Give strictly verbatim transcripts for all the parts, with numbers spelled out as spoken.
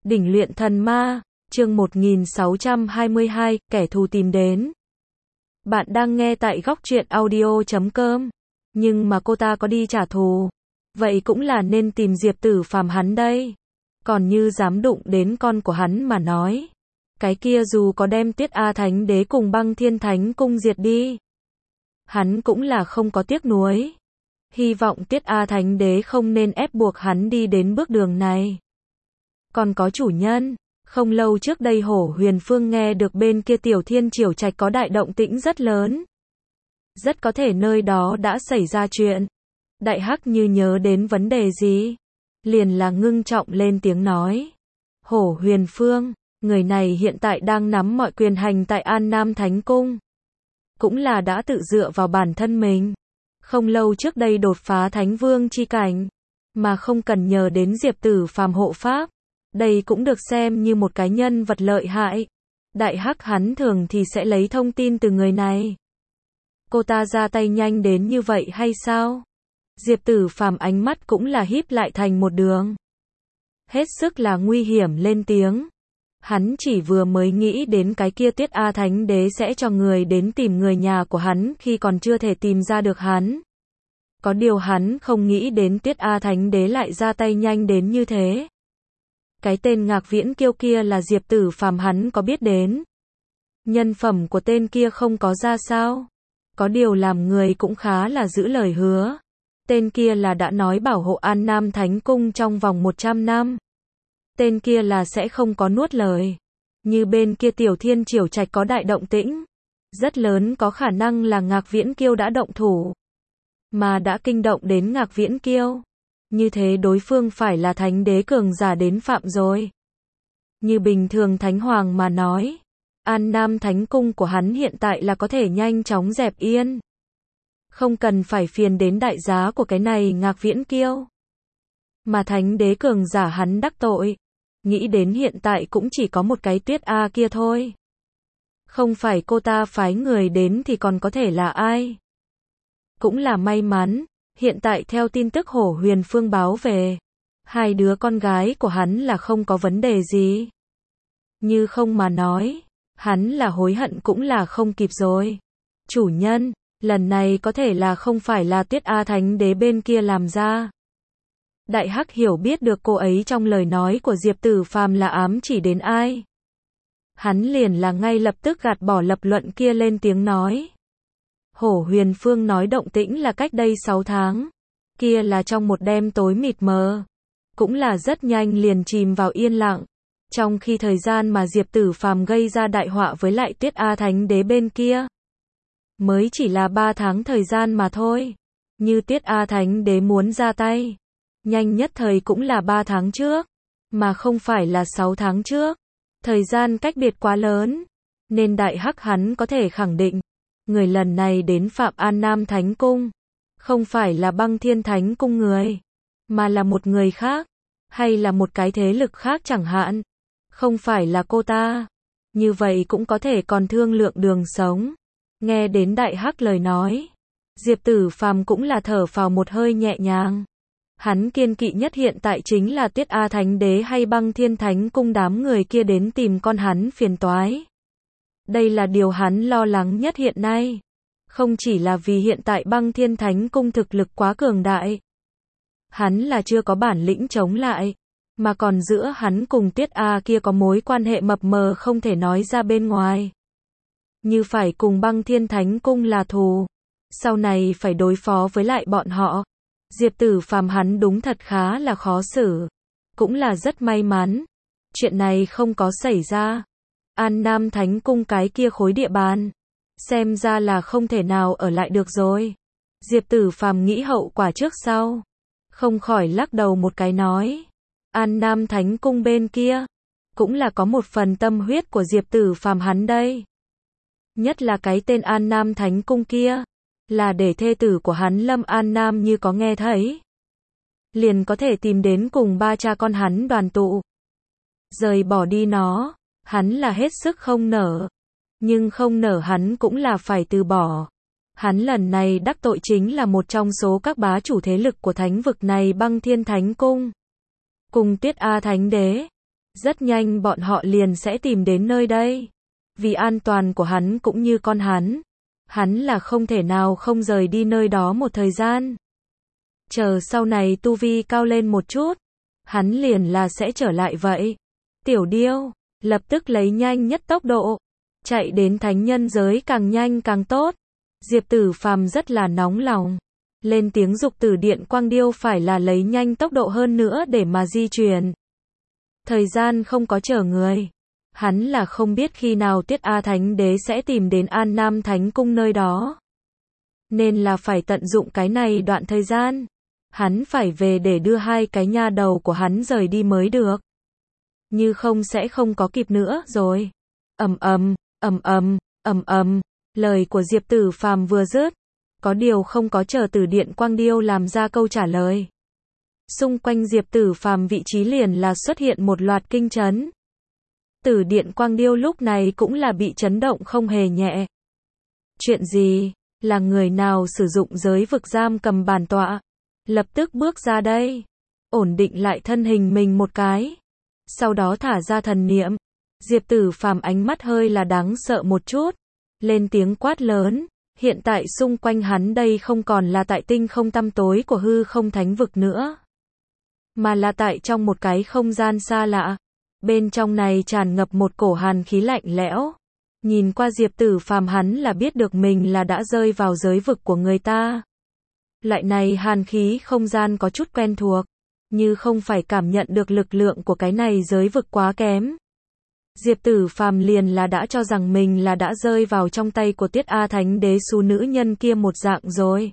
Đỉnh luyện thần ma, chương một nghìn sáu trăm hai mươi hai, kẻ thù tìm đến. Bạn đang nghe tại góc truyện audio chấm com. Nhưng mà cô ta có đi trả thù. Vậy cũng là nên tìm Diệp Tử Phàm hắn đây. Còn như dám đụng đến con của hắn mà nói. Cái kia dù có đem Tiết A Thánh Đế cùng Băng Thiên Thánh Cung diệt đi. Hắn cũng là không có tiếc nuối. Hy vọng Tiết A Thánh Đế không nên ép buộc hắn đi đến bước đường này. Còn có chủ nhân, không lâu trước đây Hổ Huyền Phương nghe được bên kia Tiểu Thiên Triều Trạch có đại động tĩnh rất lớn. Rất có thể nơi đó đã xảy ra chuyện. Đại Hắc như nhớ đến vấn đề gì, liền là ngưng trọng lên tiếng nói. Hổ Huyền Phương, người này hiện tại đang nắm mọi quyền hành tại An Nam Thánh Cung. Cũng là đã tự dựa vào bản thân mình. Không lâu trước đây đột phá Thánh Vương chi cảnh, mà không cần nhờ đến Diệp Tử Phàm hộ pháp. Đây cũng được xem như một cái nhân vật lợi hại. Đại Hắc hắn thường thì sẽ lấy thông tin từ người này. Cô ta ra tay nhanh đến như vậy hay sao? Diệp Tử Phàm ánh mắt cũng là híp lại thành một đường. Hết sức là nguy hiểm lên tiếng. Hắn chỉ vừa mới nghĩ đến cái kia Tiết A Thánh Đế sẽ cho người đến tìm người nhà của hắn khi còn chưa thể tìm ra được hắn. Có điều hắn không nghĩ đến Tiết A Thánh Đế lại ra tay nhanh đến như thế. Cái tên Ngạc Viễn Kiêu kia là Diệp Tử Phàm hắn có biết đến. Nhân phẩm của tên kia không có ra sao. Có điều làm người cũng khá là giữ lời hứa. Tên kia là đã nói bảo hộ An Nam Thánh Cung trong vòng một trăm năm. Tên kia là sẽ không có nuốt lời. Như bên kia Tiểu Thiên Triều Trạch có đại động tĩnh. Rất lớn có khả năng là Ngạc Viễn Kiêu đã động thủ. Mà đã kinh động đến Ngạc Viễn Kiêu. Như thế đối phương phải là thánh đế cường giả đến phạm rồi. Như bình thường Thánh Hoàng mà nói. An Nam Thánh Cung của hắn hiện tại là có thể nhanh chóng dẹp yên. Không cần phải phiền đến đại giá của cái này Ngạc Viễn Kiêu. Mà thánh đế cường giả hắn đắc tội. Nghĩ đến hiện tại cũng chỉ có một cái Tiết A kia thôi. Không phải cô ta phái người đến thì còn có thể là ai. Cũng là may mắn. Hiện tại theo tin tức Hổ Huyền Phương báo về, hai đứa con gái của hắn là không có vấn đề gì. Như không mà nói, hắn là hối hận cũng là không kịp rồi. Chủ nhân, lần này có thể là không phải là Tiết A Thánh Đế bên kia làm ra. Đại Hắc hiểu biết được cô ấy trong lời nói của Diệp Tử Phàm là ám chỉ đến ai. Hắn liền là ngay lập tức gạt bỏ lập luận kia lên tiếng nói. Hổ Huyền Phương nói động tĩnh là cách đây sáu tháng. Kia là trong một đêm tối mịt mờ. Cũng là rất nhanh liền chìm vào yên lặng. Trong khi thời gian mà Diệp Tử Phàm gây ra đại họa với lại Tiết A Thánh Đế bên kia. Mới chỉ là ba tháng thời gian mà thôi. Như Tiết A Thánh Đế muốn ra tay. Nhanh nhất thời cũng là ba tháng trước. Mà không phải là sáu tháng trước. Thời gian cách biệt quá lớn. Nên Đại Hắc hắn có thể khẳng định. Người lần này đến phạm An Nam Thánh Cung. Không phải là Băng Thiên Thánh Cung người. Mà là một người khác. Hay là một cái thế lực khác chẳng hạn. Không phải là cô ta. Như vậy cũng có thể còn thương lượng đường sống. Nghe đến Đại Hắc lời nói. Diệp Tử Phàm cũng là thở phào một hơi nhẹ nhàng. Hắn kiên kỵ nhất hiện tại chính là Tiết A Thánh Đế hay Băng Thiên Thánh Cung đám người kia đến tìm con hắn phiền toái. Đây là điều hắn lo lắng nhất hiện nay. Không chỉ là vì hiện tại Băng Thiên Thánh Cung thực lực quá cường đại. Hắn là chưa có bản lĩnh chống lại. Mà còn giữa hắn cùng Tiết A kia có mối quan hệ mập mờ không thể nói ra bên ngoài. Như phải cùng Băng Thiên Thánh Cung là thù. Sau này phải đối phó với lại bọn họ. Diệp Tử Phàm hắn đúng thật khá là khó xử. Cũng là rất may mắn. Chuyện này không có xảy ra. An Nam Thánh Cung cái kia khối địa bàn. Xem ra là không thể nào ở lại được rồi. Diệp Tử Phàm nghĩ hậu quả trước sau. Không khỏi lắc đầu một cái nói. An Nam Thánh Cung bên kia. Cũng là có một phần tâm huyết của Diệp Tử Phàm hắn đây. Nhất là cái tên An Nam Thánh Cung kia. Là để thê tử của hắn Lâm An Nam như có nghe thấy. Liền có thể tìm đến cùng ba cha con hắn đoàn tụ. Rời bỏ đi nó. Hắn là hết sức không nở. Nhưng không nở hắn cũng là phải từ bỏ. Hắn lần này đắc tội chính là một trong số các bá chủ thế lực của thánh vực này Băng Thiên Thánh Cung. Cùng Tiết A Thánh Đế. Rất nhanh bọn họ liền sẽ tìm đến nơi đây. Vì an toàn của hắn cũng như con hắn, hắn là không thể nào không rời đi nơi đó một thời gian. Chờ sau này tu vi cao lên một chút, hắn liền là sẽ trở lại vậy. Tiểu Điêu, lập tức lấy nhanh nhất tốc độ, chạy đến thánh nhân giới càng nhanh càng tốt. Diệp Tử Phàm rất là nóng lòng, lên tiếng dục Tử Điện Quang Điêu phải là lấy nhanh tốc độ hơn nữa để mà di chuyển. Thời gian không có chờ người. Hắn là không biết khi nào Tiết A Thánh Đế sẽ tìm đến An Nam Thánh Cung nơi đó. Nên là phải tận dụng cái này đoạn thời gian. Hắn phải về để đưa hai cái nha đầu của hắn rời đi mới được. Như không sẽ không có kịp nữa rồi. Ầm ầm, ầm ầm, ầm ầm, lời của Diệp Tử Phàm vừa dứt, có điều không có chờ Tử Điện Quang Điêu làm ra câu trả lời. Xung quanh Diệp Tử Phàm vị trí liền là xuất hiện một loạt kinh chấn. Tử Điện Quang Điêu lúc này cũng là bị chấn động không hề nhẹ. Chuyện gì? Là người nào sử dụng giới vực giam cầm bản tọa? Lập tức bước ra đây. Ổn định lại thân hình mình một cái. Sau đó thả ra thần niệm. Diệp Tử Phàm ánh mắt hơi là đáng sợ một chút. Lên tiếng quát lớn. Hiện tại xung quanh hắn đây không còn là tại tinh không tăm tối của hư không thánh vực nữa. Mà là tại trong một cái không gian xa lạ. Bên trong này tràn ngập một cổ hàn khí lạnh lẽo. Nhìn qua Diệp Tử Phàm hắn là biết được mình là đã rơi vào giới vực của người ta. Loại này hàn khí không gian có chút quen thuộc. Như không phải cảm nhận được lực lượng của cái này giới vực quá kém. Diệp Tử Phàm liền là đã cho rằng mình là đã rơi vào trong tay của Tiết A Thánh Đế xú nữ nhân kia một dạng rồi.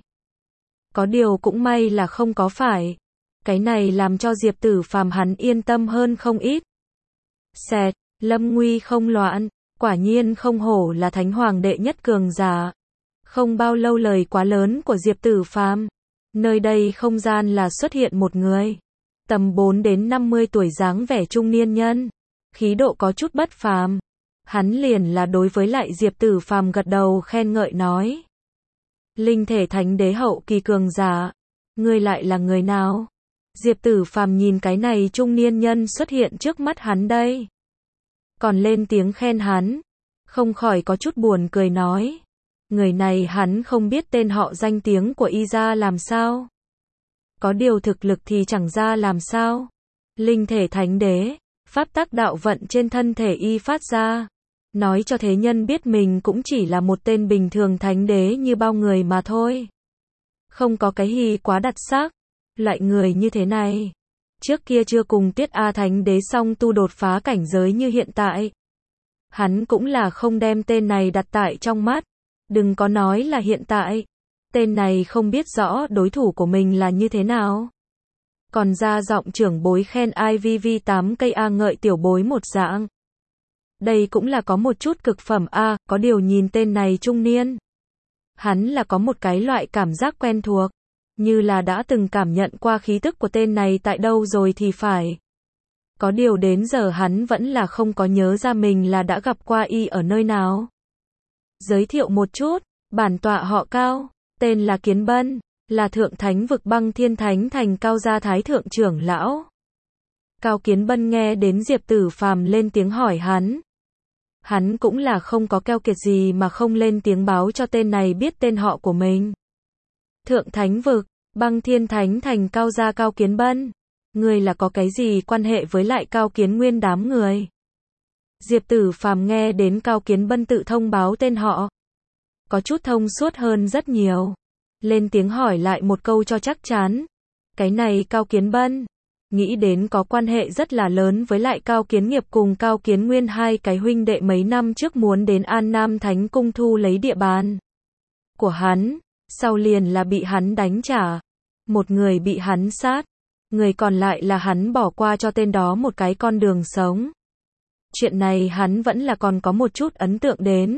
Có điều cũng may là không có phải. Cái này làm cho Diệp Tử Phàm hắn yên tâm hơn không ít. Xẹt, lâm nguy không loạn, quả nhiên không hổ là thánh hoàng đệ nhất cường giả. Không bao lâu lời quá lớn của Diệp Tử Phàm, nơi đây không gian là xuất hiện một người, tầm bốn đến năm mươi tuổi dáng vẻ trung niên nhân, khí độ có chút bất phàm. Hắn liền là đối với lại Diệp Tử Phàm gật đầu khen ngợi nói: "Linh thể thánh đế hậu kỳ cường giả, ngươi lại là người nào?" Diệp Tử Phàm nhìn cái này trung niên nhân xuất hiện trước mắt hắn đây, còn lên tiếng khen hắn, không khỏi có chút buồn cười nói, người này hắn không biết tên họ danh tiếng của y ra làm sao. Có điều thực lực thì chẳng ra làm sao. Linh thể thánh đế, pháp tắc đạo vận trên thân thể y phát ra, nói cho thế nhân biết mình cũng chỉ là một tên bình thường thánh đế như bao người mà thôi. Không có cái gì quá đặc sắc. Loại người như thế này, trước kia chưa cùng Tiết A Thánh Đế song tu đột phá cảnh giới như hiện tại. Hắn cũng là không đem tên này đặt tại trong mắt. Đừng có nói là hiện tại. Tên này không biết rõ đối thủ của mình là như thế nào. Còn ra giọng trưởng bối khen I V V tám cây A ngợi tiểu bối một dạng. Đây cũng là có một chút cực phẩm A, có điều nhìn tên này trung niên. Hắn là có một cái loại cảm giác quen thuộc. Như là đã từng cảm nhận qua khí tức của tên này tại đâu rồi thì phải. Có điều đến giờ hắn vẫn là không có nhớ ra mình là đã gặp qua y ở nơi nào. Giới thiệu một chút, bản tọa họ Cao, tên là Kiến Bân, là thượng thánh vực Băng Thiên Thánh Thành Cao gia thái thượng trưởng lão. Cao Kiến Bân nghe đến Diệp Tử Phàm lên tiếng hỏi hắn. Hắn cũng là không có keo kiệt gì mà không lên tiếng báo cho tên này biết tên họ của mình. Thượng thánh vực, Băng Thiên Thánh Thành Cao gia Cao Kiến Bân, người là có cái gì quan hệ với lại Cao Kiến Nguyên đám người? Diệp Tử Phàm nghe đến Cao Kiến Bân tự thông báo tên họ, có chút thông suốt hơn rất nhiều. Lên tiếng hỏi lại một câu cho chắc chắn. Cái này Cao Kiến Bân, nghĩ đến có quan hệ rất là lớn với lại Cao Kiến Nghiệp cùng Cao Kiến Nguyên hai cái huynh đệ mấy năm trước muốn đến An Nam Thánh Cung thu lấy địa bàn của hắn. Sau liền là bị hắn đánh trả. Một người bị hắn sát. Người còn lại là hắn bỏ qua cho tên đó một cái con đường sống. Chuyện này hắn vẫn là còn có một chút ấn tượng đến.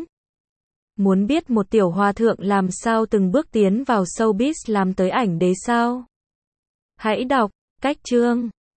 Muốn biết một tiểu hòa thượng làm sao từng bước tiến vào showbiz làm tới ảnh đế sao? Hãy đọc cách chương